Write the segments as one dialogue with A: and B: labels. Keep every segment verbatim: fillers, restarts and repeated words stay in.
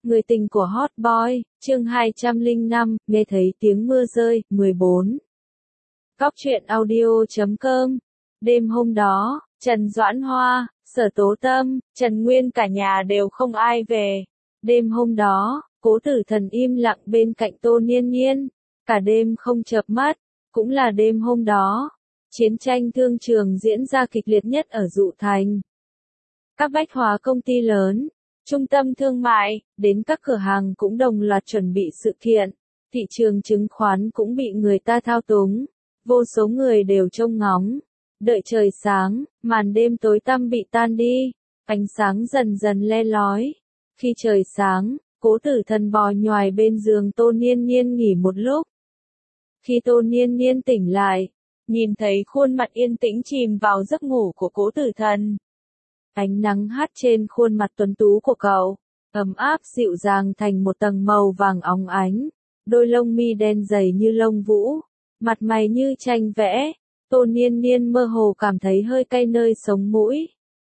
A: Người tình của Hot Boy, chương hai trăm lẻ năm, nghe thấy tiếng mưa rơi, mười bốn. Góc truyện audio chấm com. Đêm hôm đó, Trần Doãn Hoa, Sở Tố Tâm, Trần Nguyên cả nhà đều không ai về. Đêm hôm đó, Cố Tử Thần im lặng bên cạnh Tô Niên Niên, cả đêm không chợp mắt. Cũng là đêm hôm đó, chiến tranh thương trường diễn ra kịch liệt nhất ở Dụ Thành. Các bách hóa công ty lớn, trung tâm thương mại, đến các cửa hàng cũng đồng loạt chuẩn bị sự kiện. Thị trường chứng khoán cũng bị người ta thao túng. Vô số người đều trông ngóng. Đợi trời sáng, màn đêm tối tăm bị tan đi. Ánh sáng dần dần le lói. Khi trời sáng, Cố Tử Thần bò nhoài bên giường Tô Niên Niên nghỉ một lúc. Khi Tô Niên Niên tỉnh lại, nhìn thấy khuôn mặt yên tĩnh chìm vào giấc ngủ của Cố Tử Thần. Ánh nắng hắt trên khuôn mặt tuấn tú của cậu, ấm áp dịu dàng thành một tầng màu vàng óng ánh, đôi lông mi đen dày như lông vũ, mặt mày như tranh vẽ. Tô Niên Niên mơ hồ cảm thấy hơi cay nơi sống mũi.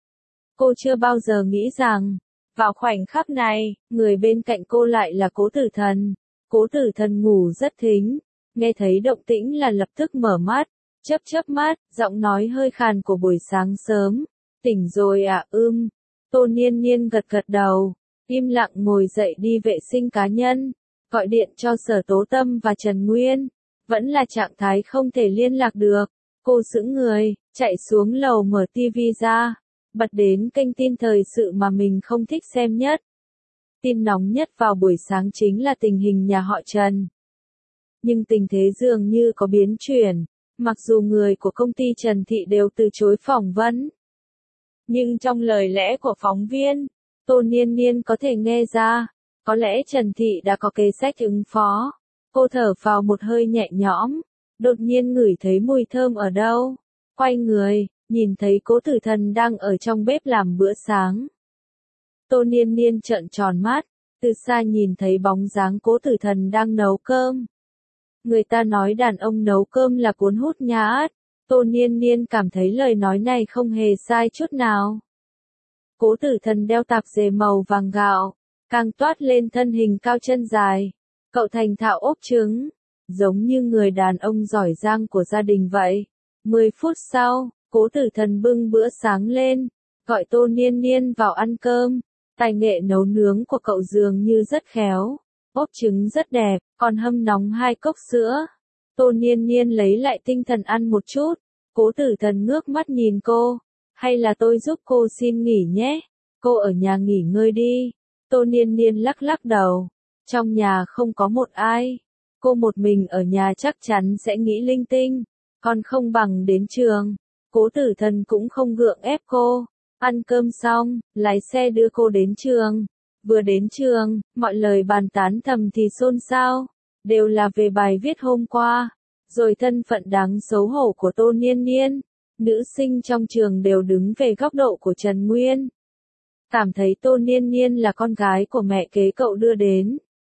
A: Cô chưa bao giờ nghĩ rằng, vào khoảnh khắc này, người bên cạnh cô lại là Cố Tử Thần. Cố Tử Thần ngủ rất thính, nghe thấy động tĩnh là lập tức mở mắt, chớp chớp mắt, giọng nói hơi khàn của buổi sáng sớm. Tỉnh rồi à? Ưm. Tô Niên Niên gật gật đầu, im lặng ngồi dậy đi vệ sinh cá nhân, gọi điện cho Sở Tố Tâm và Trần Nguyên. Vẫn là trạng thái không thể liên lạc được. Cô sững người, chạy xuống lầu mở tivi ra, bật đến kênh tin thời sự mà mình không thích xem nhất. Tin nóng nhất vào buổi sáng chính là tình hình nhà họ Trần. Nhưng tình thế dường như có biến chuyển, mặc dù người của công ty Trần Thị đều từ chối phỏng vấn. Nhưng trong lời lẽ của phóng viên, Tô Niên Niên có thể nghe ra, có lẽ Trần Thị đã có kế sách ứng phó. Cô thở vào một hơi nhẹ nhõm, đột nhiên ngửi thấy mùi thơm ở đâu. Quay người, nhìn thấy Cố Tử Thần đang ở trong bếp làm bữa sáng. Tô Niên Niên trợn tròn mắt, từ xa nhìn thấy bóng dáng Cố Tử Thần đang nấu cơm. Người ta nói đàn ông nấu cơm là cuốn hút nha át. Tô Niên Niên cảm thấy lời nói này không hề sai chút nào. Cố Tử Thần đeo tạp dề màu vàng gạo, càng toát lên thân hình cao chân dài. Cậu thành thạo ốp trứng, giống như người đàn ông giỏi giang của gia đình vậy. Mười phút sau, Cố Tử Thần bưng bữa sáng lên, gọi Tô Niên Niên vào ăn cơm. Tài nghệ nấu nướng của cậu dường như rất khéo, ốp trứng rất đẹp, còn hâm nóng hai cốc sữa. Tô Niên Niên lấy lại tinh thần ăn một chút. Cố Tử Thần ngước mắt nhìn cô. Hay là tôi giúp cô xin nghỉ nhé. Cô ở nhà nghỉ ngơi đi. Tô Niên Niên lắc lắc đầu. Trong nhà không có một ai. Cô một mình ở nhà chắc chắn sẽ nghĩ linh tinh. Còn không bằng đến trường. Cố Tử Thần cũng không gượng ép cô. Ăn cơm xong, lái xe đưa cô đến trường. Vừa đến trường, mọi lời bàn tán thầm thì xôn xao. Đều là về bài viết hôm qua. Rồi thân phận đáng xấu hổ của Tô Niên Niên. Nữ sinh trong trường đều đứng về góc độ của Trần Nguyên. Cảm thấy Tô Niên Niên là con gái của mẹ kế cậu đưa đến.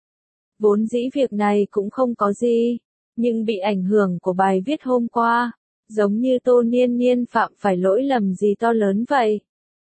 A: Vốn dĩ việc này cũng không có gì. Nhưng bị ảnh hưởng của bài viết hôm qua. Giống như Tô Niên Niên phạm phải lỗi lầm gì to lớn vậy.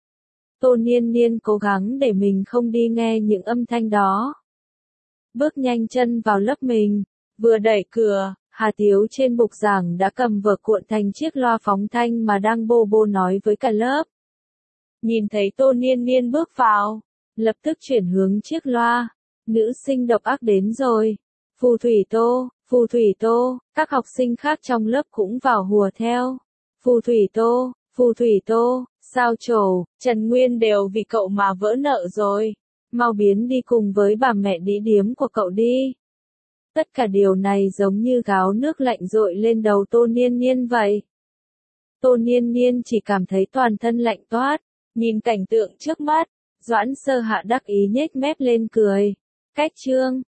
A: Tô Niên Niên cố gắng để mình không đi nghe những âm thanh đó. Bước nhanh chân vào lớp mình. Vừa đẩy cửa, Hà Tiếu trên bục giảng đã cầm vở cuộn thành chiếc loa phóng thanh mà đang bô bô nói với cả lớp. Nhìn thấy Tô Niên Niên bước vào, lập tức chuyển hướng chiếc loa. Nữ sinh độc ác đến rồi. Phù thủy Tô, phù thủy Tô, các học sinh khác trong lớp cũng vào hùa theo. Phù thủy Tô, phù thủy Tô, sao trổ, Trần Nguyên đều vì cậu mà vỡ nợ rồi. Mau biến đi cùng với bà mẹ đĩ điếm của cậu đi. Tất cả điều này giống như gáo nước lạnh dội lên đầu Tô Niên Niên vậy. Tô Niên Niên chỉ cảm thấy toàn thân lạnh toát, nhìn cảnh tượng trước mắt, Doãn Sơ Hạ đắc ý nhếch mép lên cười. Cách chương,